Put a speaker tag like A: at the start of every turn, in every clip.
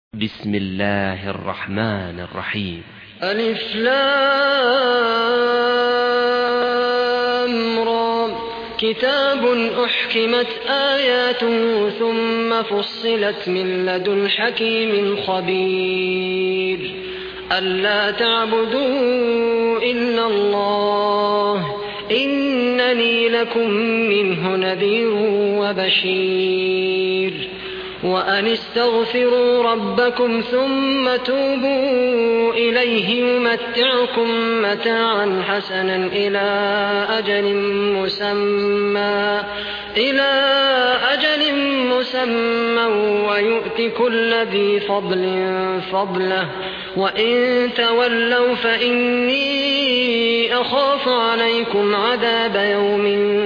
A: بسم الله الرحمن الرحيم.
B: ألف لام را كتاب أحكمت آياته ثم فصلت من لدن حكيم خبير ألا تعبدوا إلا الله إنني لكم منه نذير وبشير وأن استغفروا ربكم ثم توبوا إليه يمتعكم متاعا حسنا إلى أجل مسمى ويؤت كل ذي فضل فضله وإن تولوا فإني أخاف عليكم عذاب يوم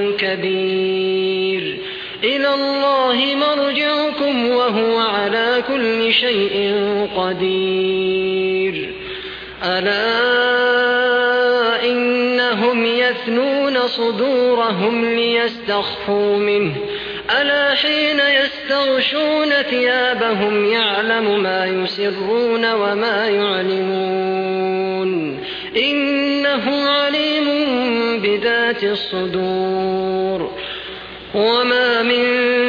B: كبير إلى الله مرجعكم وهو على كل شيء قدير ألا إنهم يثنون صدورهم ليستخفوا منه ألا حين يستغشون ثيابهم يعلم ما يسرون وما يعلنون إنه عليم بذات الصدور وما من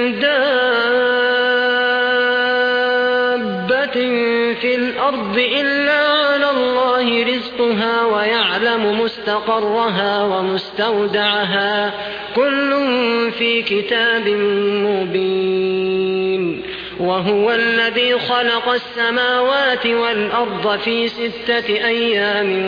B: دابة في الأرض إلا على الله رزقها ويعلم مستقرها ومستودعها كل في كتاب مبين وهو الذي خلق السماوات والأرض في 6 أيام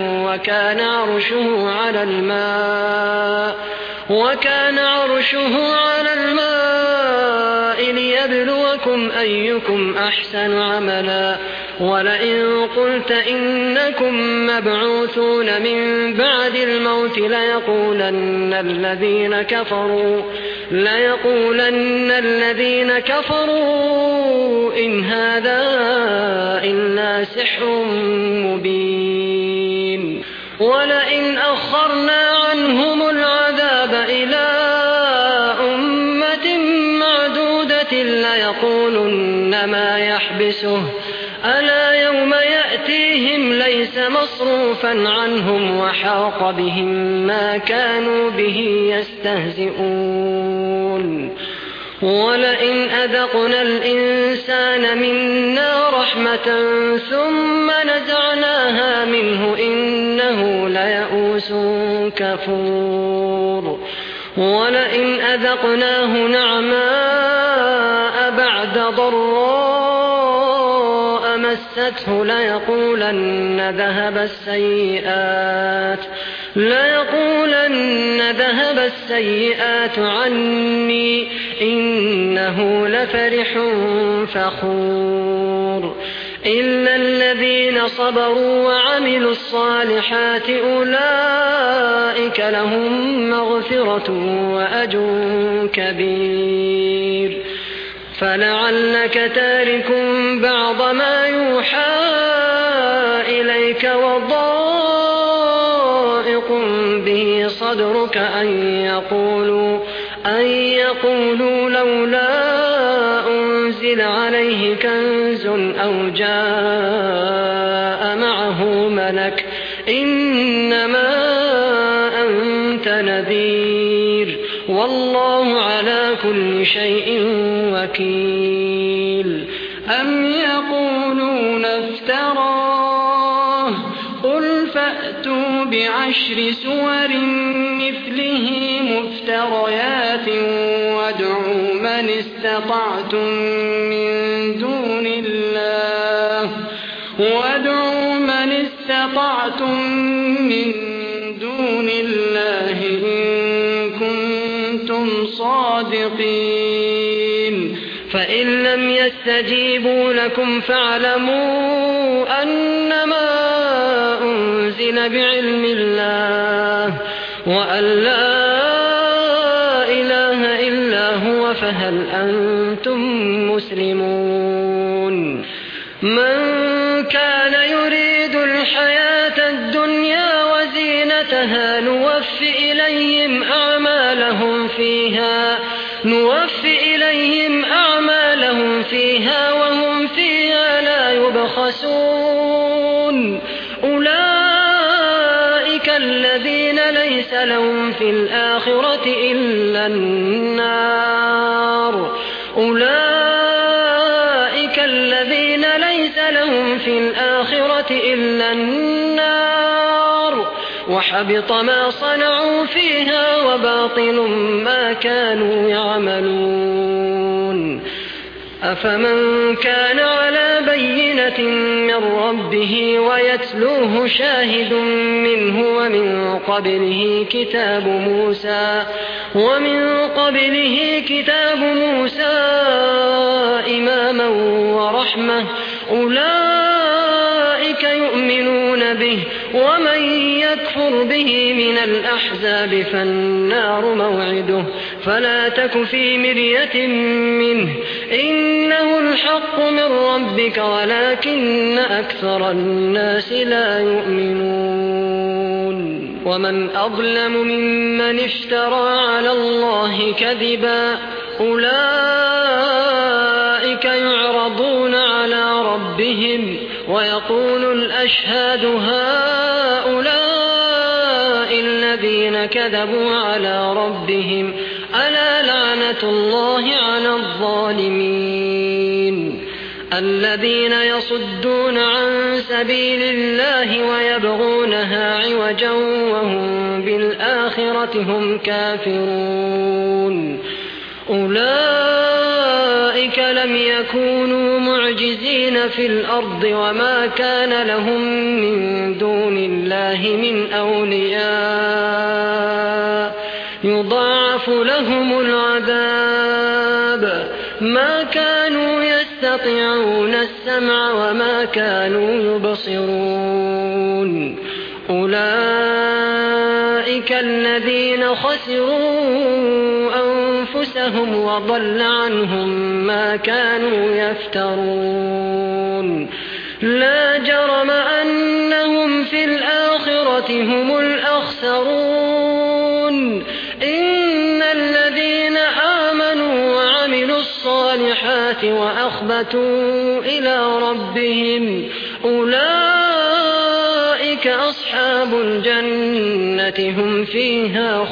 B: وكان عرشه على الماء ليبلوكم أيكم أحسن عملا ولئن قلت إنكم مبعوثون من بعد الموت ليقولن الذين كفروا إن هذا إلا سحر مبين ولئن أخرنا عنهم العذاب إلى أمة معدودة ليقولن ما يحبسه ألا يوم يأتيهم ليس مصروفا عنهم وحاق بهم ما كانوا به يستهزئون ولئن أذقنا الإنسان منا رحمة ثم نزعناها منه إنه ليئوس كفور ولئن أذقناه نعماء بعد ضراء مسته ليقولن ذهب السيئات عني إنه لفرح فخور إلا الذين صبروا وعملوا الصالحات أولئك لهم مغفرة وأجر كبير فلعلك تارك بعض ما يوحى إليك وضائق به صدرك أن يقولوا لولا أنزل عليه كنز أو جاء معه ملك إنما أنت نذير والله على كل شيء وكيل أم يقولون افتراه قل فأتوا ب10 سور مثله مفتريات وادعوا من استطعتم من دون الله إن كنتم صادقين فإن لم يستجيبوا لكم فاعلموا أنما أنزل بعلم الله وأن لا إله إلا هو فهل أنتم مسلمون من كان يريد الحياة الدنيا وزينتها نوفي إليهم أعمالهم فيها وهم فيها لا يبخسون أولئك الذين ليس لهم في الآخرة إلا النار أولئك الذين ليس لهم في الآخرة إلا النار وحبط ما صنعوا فيها وباطل ما كانوا يعملون أفمن كان على بينة من ربه ويتلوه شاهد منه ومن قبله كتاب موسى إماما ورحمة أولئك يؤمنون به ومن يكفر به من الأحزاب فالنار موعده فلا تك في مرية منه إنه الحق من ربك ولكن أكثر الناس لا يؤمنون ومن أظلم ممن افترى على الله كذبا أولئك يعرضون على ربهم ويقول الأشهاد هؤلاء الذين كذبوا على ربهم ألا لعنة الله على الظالمين الذين يصدون عن سبيل الله ويبغونها عوجا وهم بالآخرة هم كافرون أولئك لم يكونوا معجزين في الأرض وما كان لهم من دون الله من أولياء يضاعف لهم العذاب ما كانوا يستطيعون السمع وما كانوا يبصرون أولئك الذين خسروا أنفسهم وضل عنهم ما كانوا يفترون لا جرم أنهم في الآخرة هم الأخسرون إن الذين آمنوا وعملوا الصالحات وأخبتوا إلى ربهم أولئك أصحاب الجنة هم فيها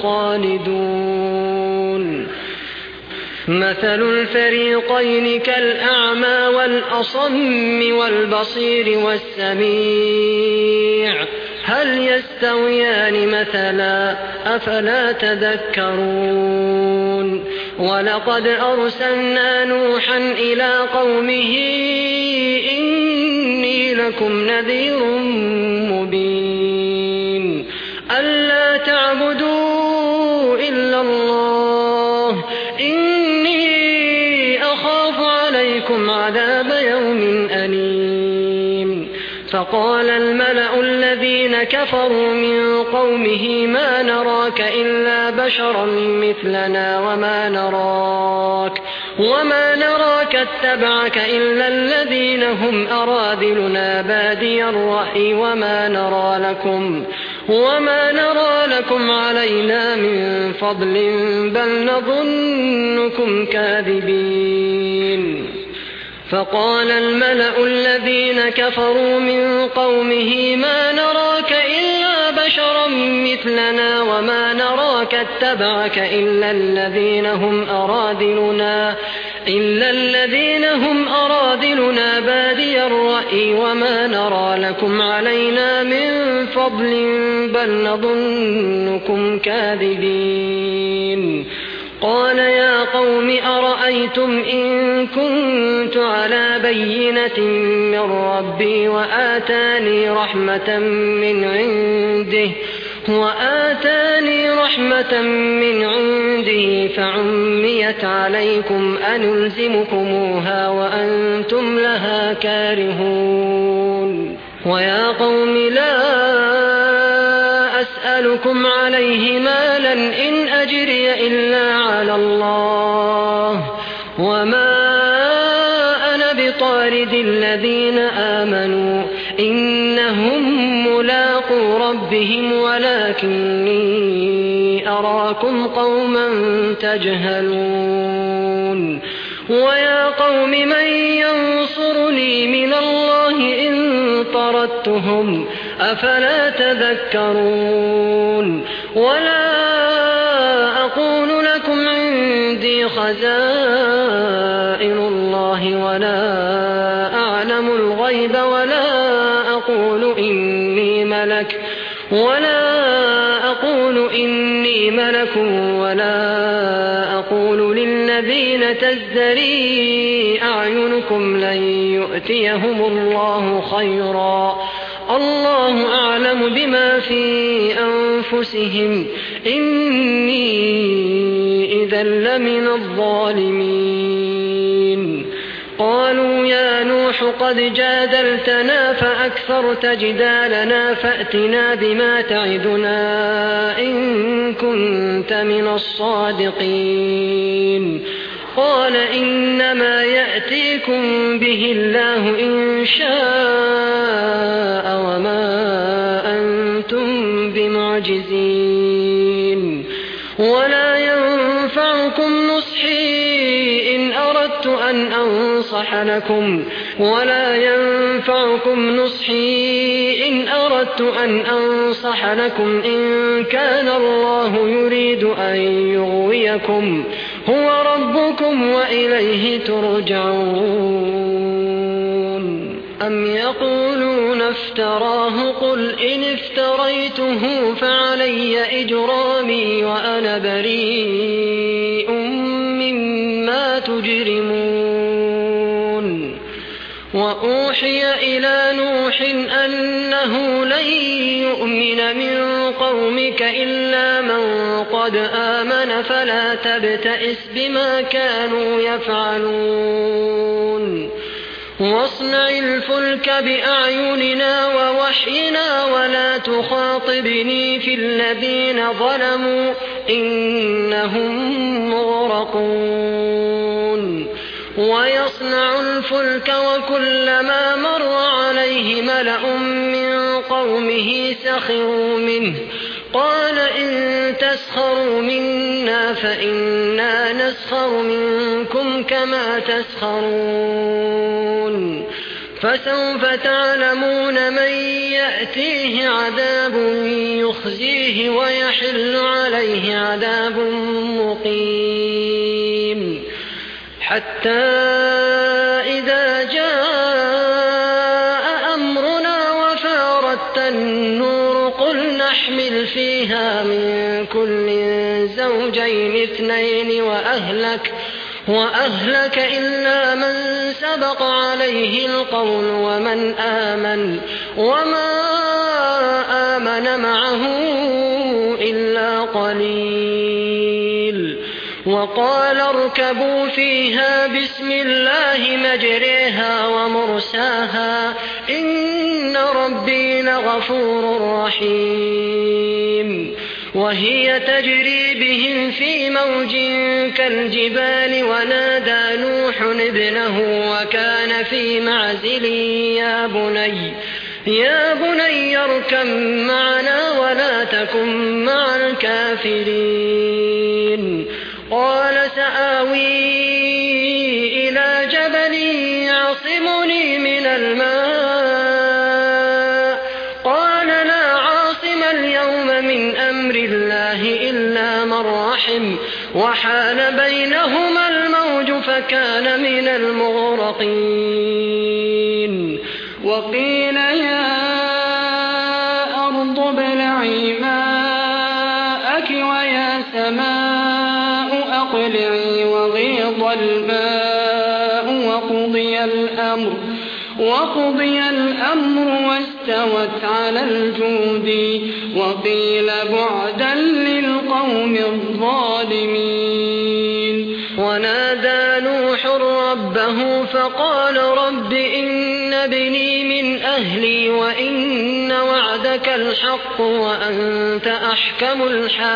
B: خالدون مثل الفريقين كالأعمى والأصم والبصير والسميع هل يستويان مثلا أفلا تذكرون ولقد أرسلنا نوحا إلى قومه إني لكم نذير مبين ألا تعبدوا إلا الله إني أخاف عليكم عذاب يوم أليم فقال الملأ الذين كفروا من قومه ما نراك إلا بشرا مثلنا وما نراك اتبعك إلا الذين هم أراذلنا بادي الرأي وما نرى لكم علينا من فضل بل نظنكم كاذبين فقال الملأ الذين كفروا من قومه ما نراك إلا بشرا مثلنا وما نراك اتبعك إلا الذين هم أراذلنا بادي الرأي وما نرى لكم علينا من فضل بل نظنكم كاذبين قال يا قوم أرأيتم إن كنت على بينة من ربي وآتاني رحمة من عنده فعميت عليكم أنلزمكموها وأنتم لها كارهون ويا قوم لا أسألكم عليه مالا إن أجري إلا على الله وما أنا بطارد الذين آمنوا إنهم ملاقو ربهم ولكني أراكم قوما تجهلون ويا قوم من ينصرني من الله طردتهم أفلا تذكرون ولا أقول لكم عندي خزائن الله ولا أعلم الغيب ولا أقول إني ملك ولا أقول للذين تزدري أعينكم لن يؤتيهم الله خيرا الله أعلم بما في أنفسهم إني إذا لمن الظالمين قالوا يا نوح قد جادلتنا فأكثرت جدالنا فأتنا بما تعدنا إن كنت من الصادقين قال إنما يأتيكم به الله إن شاء وما أنتم بمعجزين ولا ينفعكم نصحي إن أردت أن أنصح لكم إن كان الله يريد أن يغويكم هو ربكم وإليه ترجعون أم يقولون افتراه قل إن افتريته فعلي إجرامي وأنا بريء مما تجرمون وأوحي إلى نوح أنه لن يؤمن من قومك إلا من قد آمن فلا تبتئس بما كانوا يفعلون واصنع الفلك بأعيننا ووحينا ولا تخاطبني في الذين ظلموا إنهم مغرقون ويصنع الفلك وكلما مر عليه ملأ من قومه سخروا منه قال إن تسخروا منا فإنا نسخر منكم كما تسخرون فسوف تعلمون من يأتيه عذاب يخزيه ويحل عليه عذاب مقيم حتى إذا جاء أمرنا وفارت النور قل نحمل فيها من كل زوجين اثنين وأهلك إلا من سبق عليه القول ومن آمن وما آمن معه إلا قليل وقال اركبوا فيها بسم الله مجريها ومرساها إن ربي لغفور رحيم وهي تجري بهم في موج كالجبال ونادى نوح ابنه وكان في معزل يا بني اركب معنا ولا تكن مع الكافرين قال سآوي إلى جبل يعصمني من الماء قال لا عاصم اليوم من أمر الله إلا من رحم وحال بينهما الموج فكان من المغرقين وقيل يا أرض ابلعي ماءك ويا سماء أقلعي وغيض الماء وقضي الأمر واستوت على الجود وقيل بعدا للقوم الظالمين ونادى نوح ربه فقال رب إن ابني من أهلي وإن وعدك الحق وأنت أحكم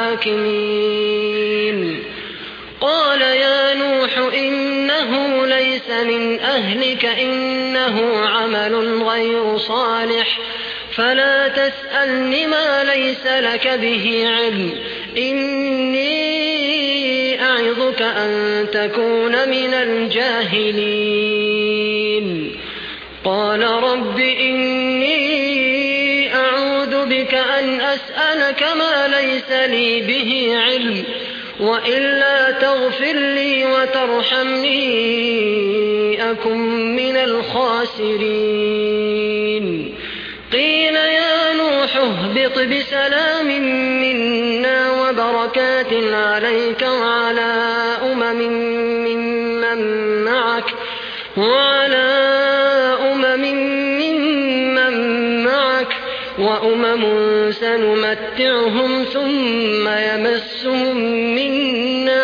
B: الحاكمين قال يا نوح إنه ليس من أهلك إنه عمل غير صالح فلا تسألني ما ليس لك به علم إني أعظك أن تكون من الجاهلين قال رب إني أعوذ بك أن أسألك ما ليس لي به علم وإلا تغفر لي وترحمني أكن من الخاسرين قيل يا نوح اهبط بسلام منا وبركات عليك وعلى أمم ممن معك وأمم سنمتعهم ثم يمسهم منا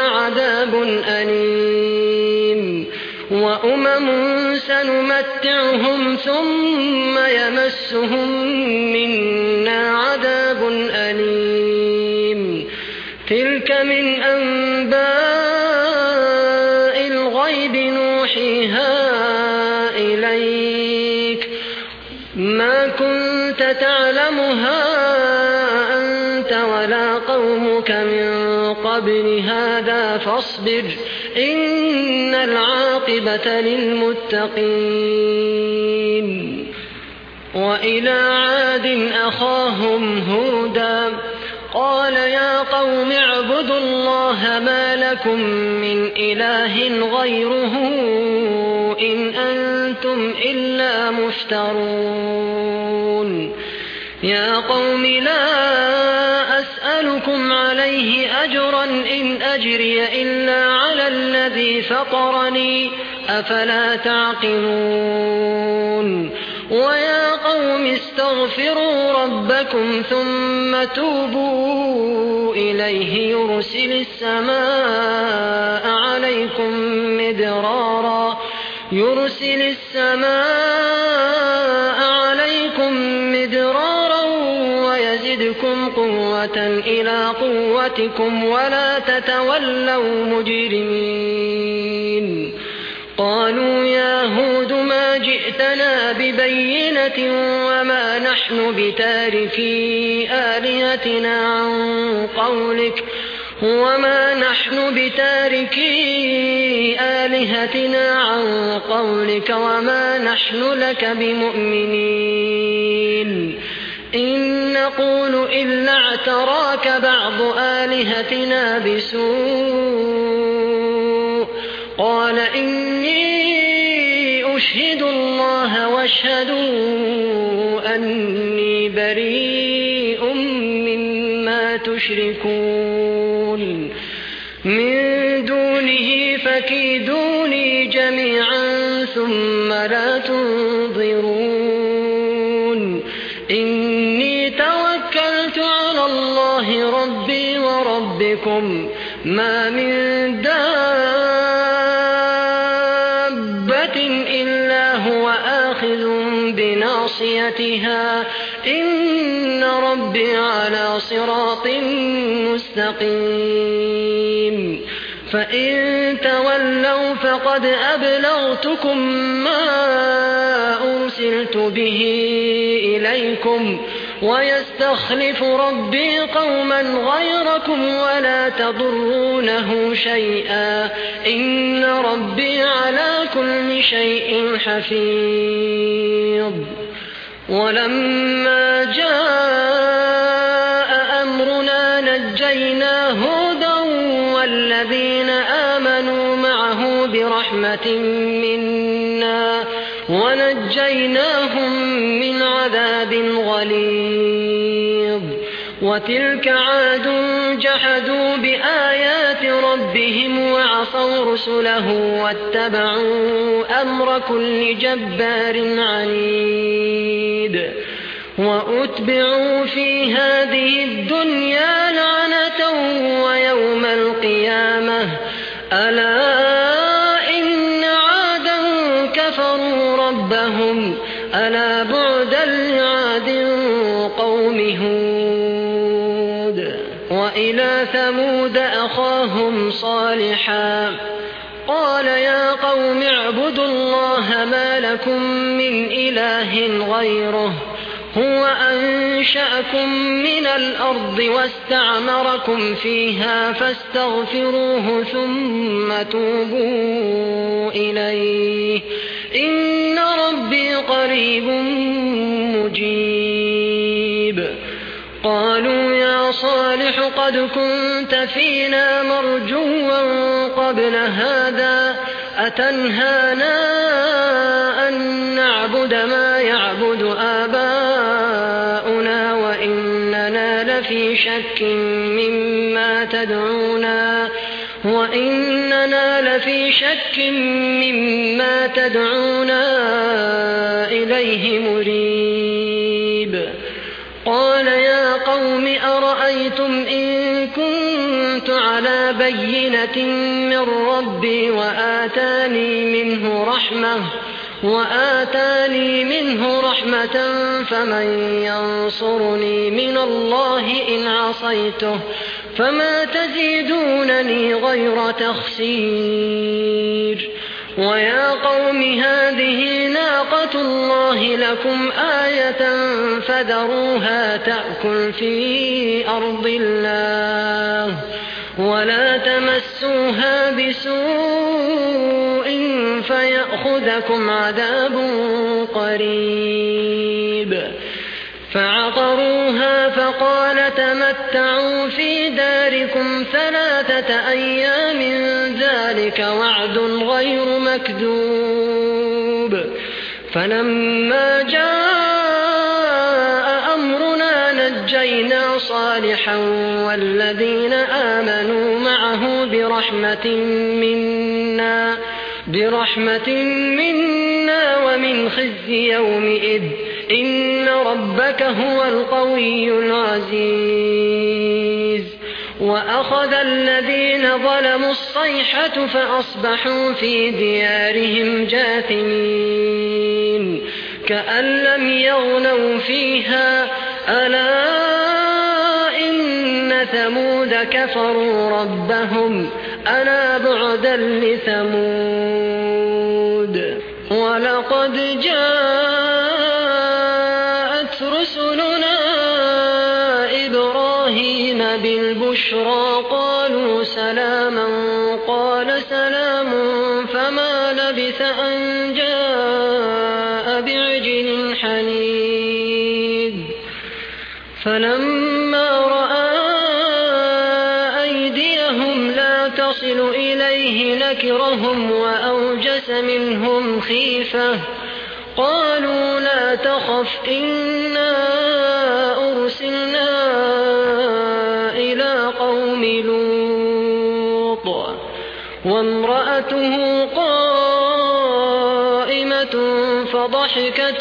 B: عذاب أليم تلك من أنباء الغيب نوحيها إليك ما كنت تعلمها أنت ولا قومك من قبل هذا فاصبر إن العاقبة للمتقين وإلى عاد أخاهم هودا قال يا قوم اعبدوا الله ما لكم من إله غيره إن أنتم إلا مفترون يا قوم لا أسألكم عليه أجرا إن أجري إلا على الذي فطرني أفلا تعقلون ويا قوم استغفروا ربكم ثم توبوا إليه يرسل السماء عليكم مدرارا ويزدكم قوة إلى قوتكم ولا تتولوا مجرمين قالوا يا هود ما جئتنا ببينة وما نحن بتاركي آلهتنا عن قولك وما نحن لك بمؤمنين إن نقول إلا اعتراك بعض آلهتنا بسوء قال إني أشهد الله واشهدوا أني بريء مما تشركون من دونه فكيدوني جميعا ثم لا تنظرون إني توكلت على الله ربي وربكم ما من دابة إلا هو آخذ بناصيتها إن ربي على صراط مستقيم فإن تولوا فقد أبلغتكم ما أرسلت به إليكم ويستخلف ربي قوما غيركم ولا تضرونه شيئا إن ربي على كل شيء حفيظ ولما جاء أمرنا نجينا هودا والذين آمنوا معه برحمة منا ونجيناهم من عذاب غليظ وتلك عاد جحدوا بآيات ربهم وعصوا رسله واتبعوا أمر كل جبار عنيد وأتبعوا في هذه الدنيا لعنة ويوم القيامة ألا إن عادا كفروا ربهم ألا بعدا لعاد قوم هود وإلى ثمود أخاهم صالحا قال يا قوم اعبدوا الله ما لكم من إله غيره هو أنشأكم من الأرض واستعمركم فيها فاستغفروه ثم توبوا إليه إن ربي قريب مجيب. قالوا يا صالح قد كنت فينا مرجوا قبل هذا أتنهانا أن نعبد ما يعبد آباؤنا وإننا لفي شك مما تدعونا إليه مريب. قال يا قوم أرأيتم إن كنت على بينة من ربي وآتاني منه رحمة فمن ينصرني من الله إن عصيته فما تزيدونني غير تخسير. ويا قوم هذه ناقة الله لكم آية فذروها تأكل في أرض الله ولا تمسوها بسوء فيأخذكم عذاب قريب. فعقروها فقال تمتعوا في داركم 3 أيام ذلك وعد غير مكذوب. فلما جاء أمرنا نجينا صالحا والذين آمنوا معه برحمة منا ومن خزي يومئذ إن ربك هو القوي العزيز. وأخذ الذين ظلموا الصيحة فأصبحوا في ديارهم جاثمين كأن لم يغنوا فيها ألا إن ثمود كفروا ربهم ألا بعدا لثمود. ولقد جاءت رسلنا إبراهيم بالبشرى قالوا سلاما قال سلام فما لبث أن جاء بعجل حنيذ. فلما رأى أيديهم لا تصل إليه نكرهم وأوجس منهم خيفة قالوا لا تخف إنا أرسلنا إلى قوم لوط وامرأته قائمة فضحكت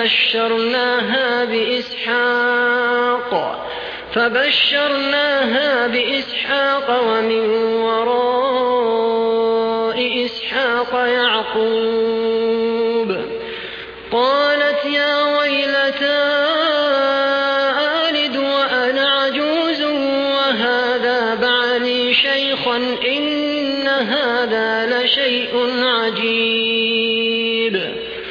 B: فبشرناها بإسحاق ومن وراء إسحاق يعقوب. قالت يا ويلتى ألد وأنا عجوز وهذا بعلي شيخا إن هذا لشيء عجيب.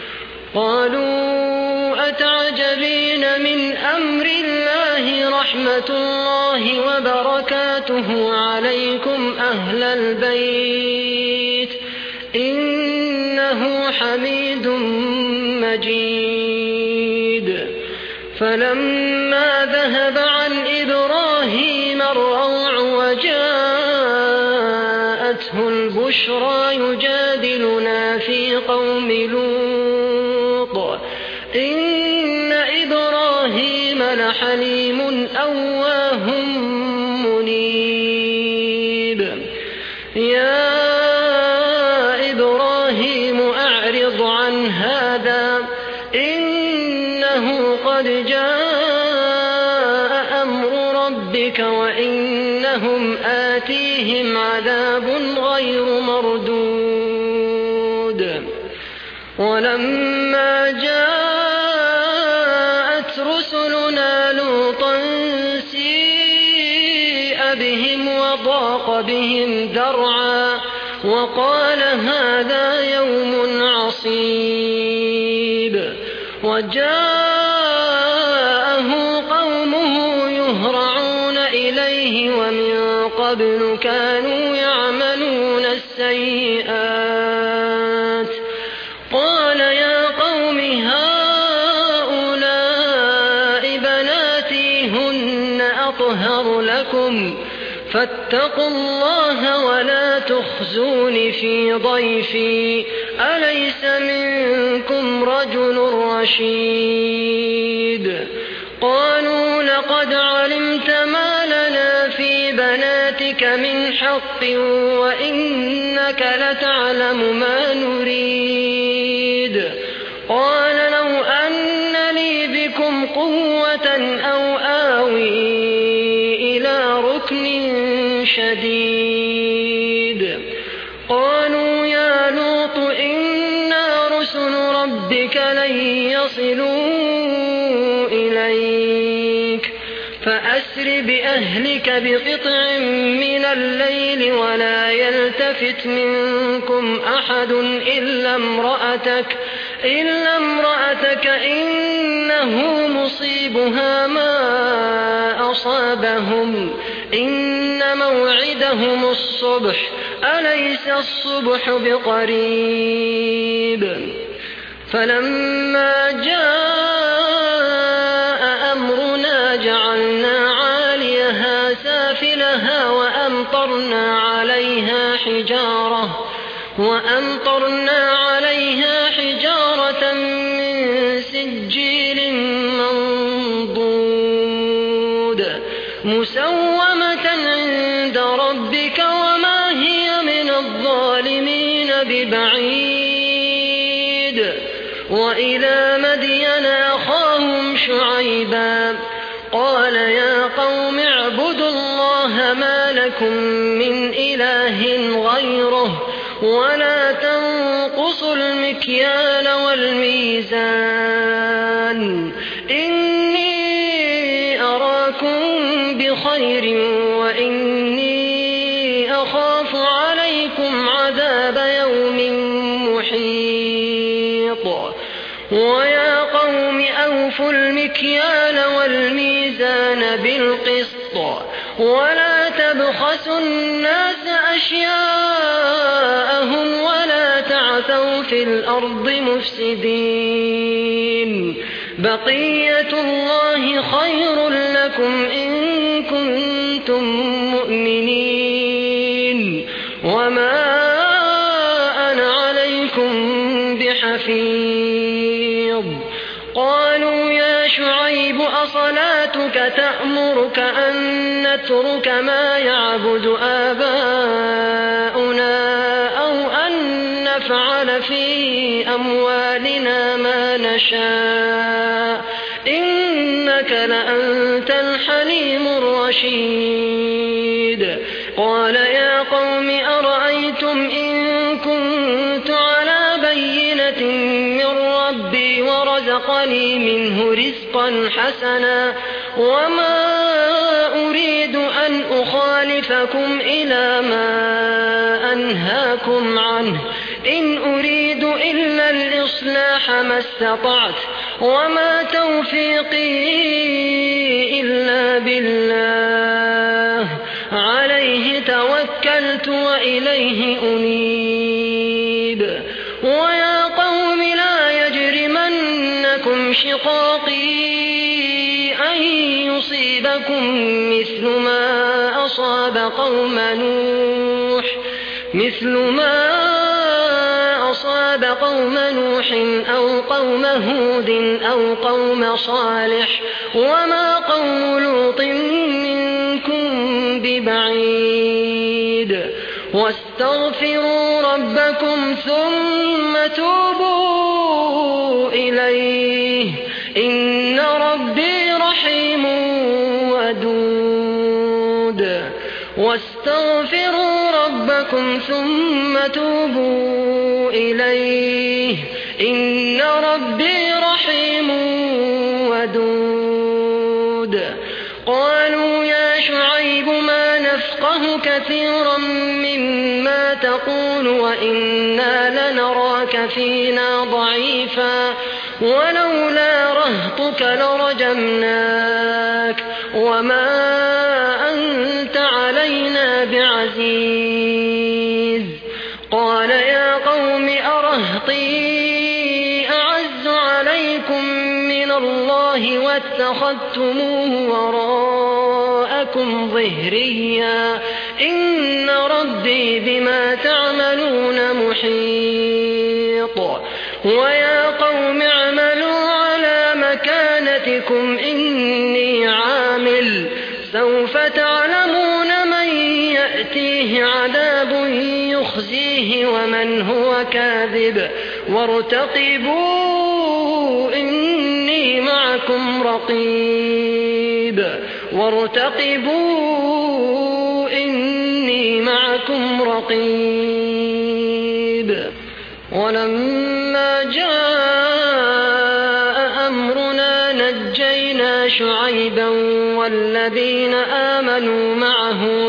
B: قالوا أتعجبين من أمر الله رحمة الله وبركاته عليكم أهل البيت إنه حميد مجيد. فلما ذهب عن إبراهيم الروع وجاءته البشرى يجادلنا في قوم لوط إن إبراهيم لحليم أواه منيب. يا إبراهيم أعرض عن هذا إنه قد جاء أمر ربك وإنهم آتيهم عذاب غير مردود. ولما جاءت رسلنا لوطا سيء بهم وضاق بهم ذرعا وقال هذا يوم عصيب. وجاءه قومه يهرعون إليه ومن قبل كانوا يعملون السيئات. قال أطهر لكم فاتقوا الله ولا تخزون في ضيفي أليس منكم رجل رشيد قالوا لقد علمت ما لنا في بناتك من حق وإنك لتعلم ما نريد قال لو أن لي بكم قوة أو آوي إلى ركن شديد قالوا يا لوط إنا رسل ربك لن يصلوا إليك فأسر بأهلك بقطع من الليل ولا يلتفت منكم أحد إلا امرأتك إنه مصيبها ما أصابهم إن موعدهم الصبح أليس الصبح بقريب فلما جاء أمرنا جعلنا عاليها سافلها وأمطرنا عليها حجارة من سجيل منضود مسومة عند ربك وما هي من الظالمين ببعيد وإلى مدين أخاهم شعيبا قال يا قوم اعبدوا الله ما لكم من إله غيره ولا تنقصوا المكيال والميزان إني أراكم بخير وإني أخاف عليكم عذاب يوم محيط ويا قوم أوفوا المكيال والميزان بالقسط ولا تبخسوا الناس أشياءهم ولا تعثوا في الأرض مفسدين بقية الله خير لكم إن كنتم مؤمنين وما أنا عليكم بحفيظ قالوا يا شعيب أصلاتك تأمرك أن نترك ما يعبد آباؤنا أو أن نفعل في أموالنا ما نشاء إنك لأنت الحليم الرشيد قال يا قوم أرأيتم إن كنت على بينة من ربي ورزقني منه رزقا حسنا وما أريد أن أخالفكم إلى ما أنهاكم عنه إن أريد إلا الإصلاح ما استطعت وما توفيقي إلا بالله عليه توكلت وإليه أنيب ويا قوم لا يجرمنكم شقاقي أن يصيبكم مثل ما أصاب قوم نوح أو قوم هود أو قوم صالح وما قوم لوط منكم ببعيد واستغفروا ربكم ثم توبوا إليه إن ربي رحيم ودود واستغفروا ربكم ثم توبوا إليه إن ربي رحيم ودود قالوا يا شعيب ما نفقه كثيرا مما تقول وإنا لنراك فينا ضعيفا ولولا رهطك لرجمناك وما أنت علينا بعزيز قال يا قوم أرهطي أعز عليكم من الله واتخذتموه بعضكم ظهريا إن ربي بما تعملون محيط ويا قوم اعملوا على مكانتكم إني عامل سوف تعلمون من يأتيه عذاب يخزيه ومن هو كاذب وارتقبوا إني معكم رقيب ولما جاء أمرنا نجينا شعيبا والذين آمنوا معه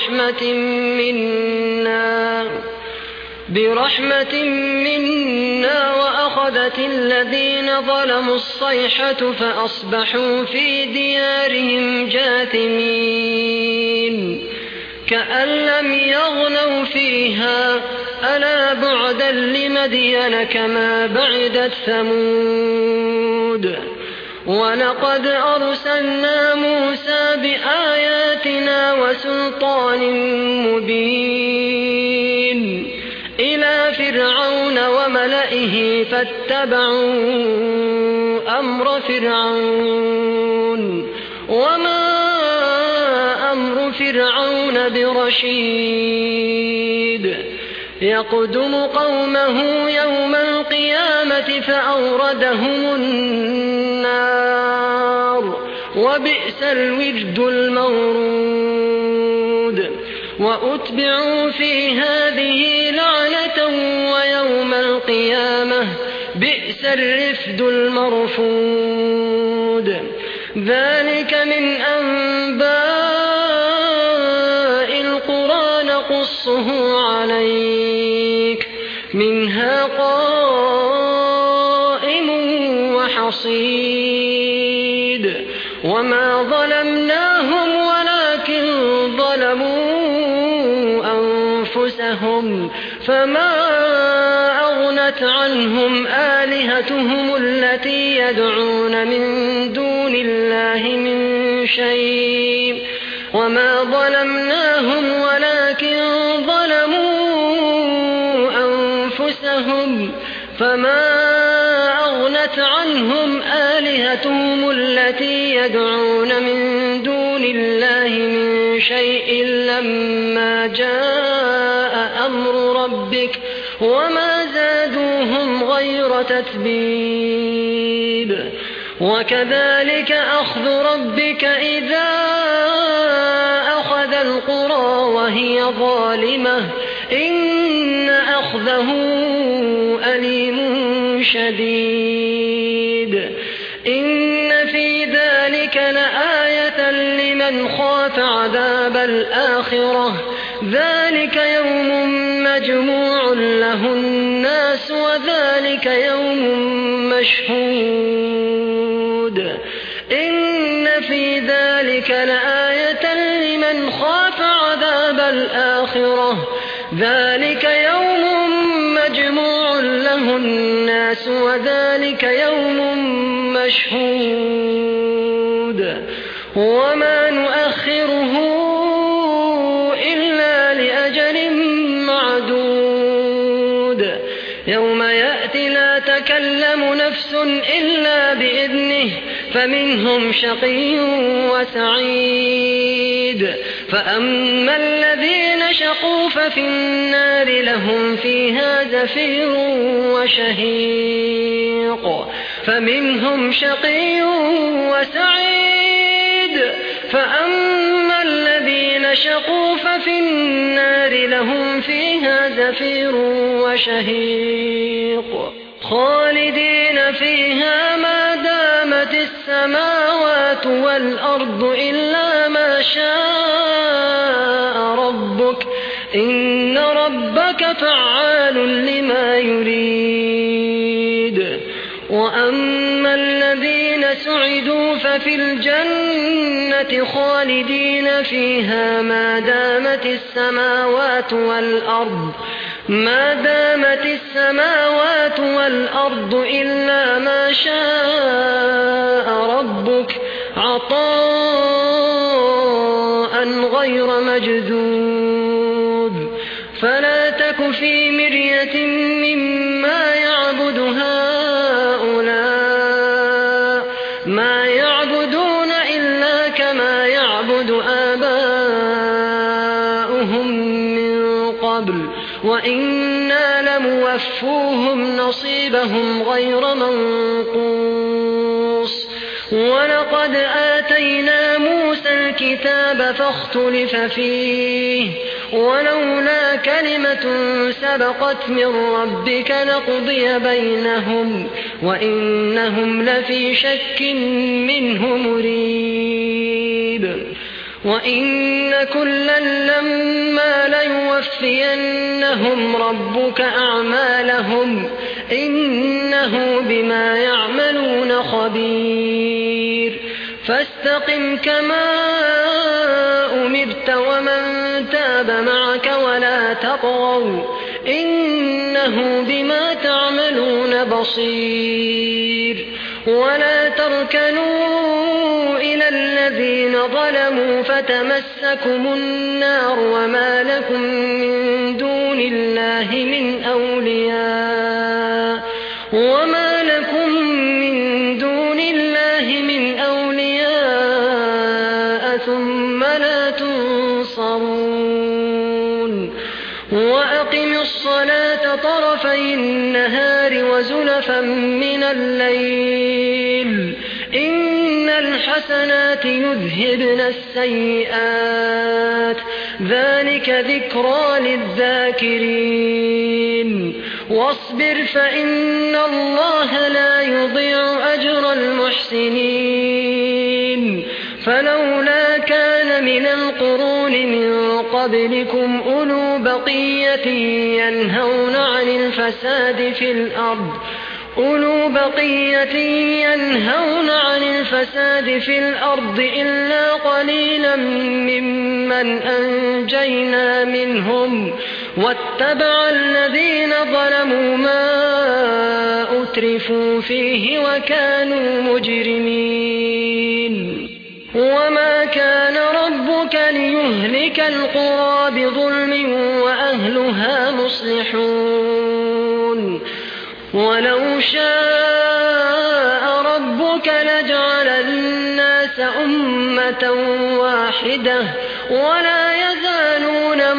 B: برحمة منا وأخذت الذين ظلموا الصيحة فأصبحوا في ديارهم جاثمين كأن لم يغنوا فيها ألا بعدا لمدين كما بعدت ثمود ولقد أرسلنا موسى بآياتنا وسلطان مبين إلى فرعون وملئه فاتبعوا أمر فرعون وما أمر فرعون برشيد يقدم قومه يوم القيامة فأوردهم النار وبئس الورد المورود وأتبعوا في هذه لعنة ويوم القيامة بئس الرفد المرفود ذلك من أنباء القرى نقصه عليك منها قائم وحصيد وما ظلمناهم ولكن ظلموا أنفسهم فما أغنت عنهم آلهتهم التي يدعون من دون الله من شيء وما ظلمناهم ولكن ظلموا أنفسهم فما أغنت عنهم آلهتهم التي يدعون من دون الله من شيء لما جاء أمر ربك وما زادوهم غير تتبيب وكذلك أخذ ربك إذا أخذ القرى وهي ظالمة إن أخذه أليم شديد إن في ذلك لآية لمن خاف عذاب الآخرة ذلك يوم مجموع له الناس وذلك يوم مشهود إن في ذلك لآية لمن خاف عذاب الآخرة ذلك يوم مجموع له الناس وذلك يوم مشهود وما نؤخره إلا لأجل معدود يوم يأتي لا تكلم نفس إلا بإذنه فمنهم شقي وسعيد فأما الذين شقوا ففي النار لهم فيها زفير وشهيق فمنهم شقي وسعيد فأما الذين شقوا ففي النار لهم فيها زفير وشهيق خالدين فيها ما دامت السماوات والأرض إلا ما شاء ربك إن ربك فعال لما يريد وأما الذين سعدوا ففي الجنة خالدين فيها ما دامت السماوات والأرض إلا ما شاء ربك عطاء غير مجذوذ فلا تك في مرية مما يعبد هؤلاء ما يعبدون إلا كما يعبد آباؤهم من قبل وإنا لموفوهم نصيبهم غير منقوص ولقد آتينا موسى الكتاب فاختلف فيه ولولا كلمة سبقت من ربك لقضي بينهم وإنهم لفي شك منه مريب وإن كلا لما ليوفينهم ربك أعمالهم إنه بما يعملون خبير فاستقم كما أمرت ومن تاب معك ولا تطغوا إنه بما تعملون بصير ولا تركنوا إلى الذين ظلموا فتمسكم النار وما لكم من دون الله من أولياء ثم لا تنصرون وأقم الصلاة طرفي النهار وزلفا من الليل إن الحسنات يذهبن السيئات ذلك ذكرى للذاكرين واصبر فإن الله لا يضيع أجر المحسنين فلولا كان من القرون من قبلكم أولو بقية ينهون عن الفساد في الأرض إلا قليلا ممن أنجينا منهم واتبع الذين ظلموا ما أترفوا فيه وكانوا مجرمين وما كان ربك ليهلك القرى بظلم وأهلها مصلحون ولو شاء ربك لجعل الناس أمة واحدة ولا يزالون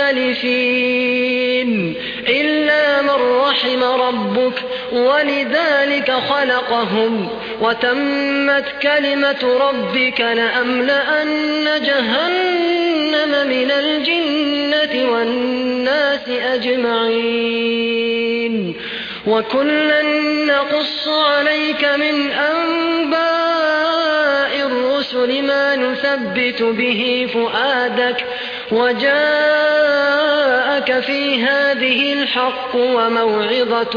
B: مختلفين إلا من رحم ربك ولذلك خلقهم وتمت كلمة ربك لأملأن جهنم من الجنة والناس أجمعين وكلا نقص عليك من أنباء الرسل ما نثبت به فؤادك وجاءك في هذه الحق وموعظة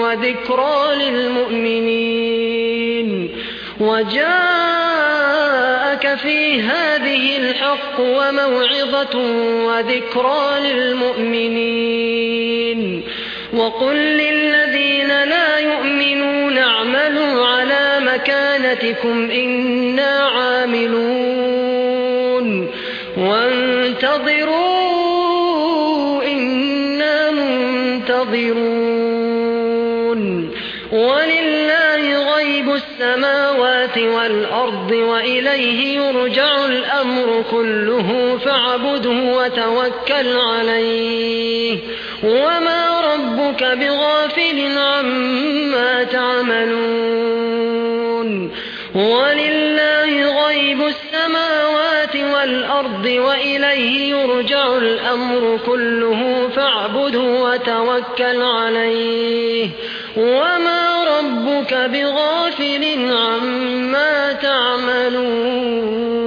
B: وذكرى للمؤمنين وقل للذين لا يؤمنون اعملوا على مكانتكم إنا عاملون وانتظروا إنا منتظرون ولله غيب السماوات والأرض وإليه يرجع الأمر كله فاعبده وتوكل عليه وما ربك بغافل عما تعملون ولله غيب السماوات والأرض وإليه يرجع الأمر كله فاعبده وتوكل عليه وما ربك بغافل عما تعملون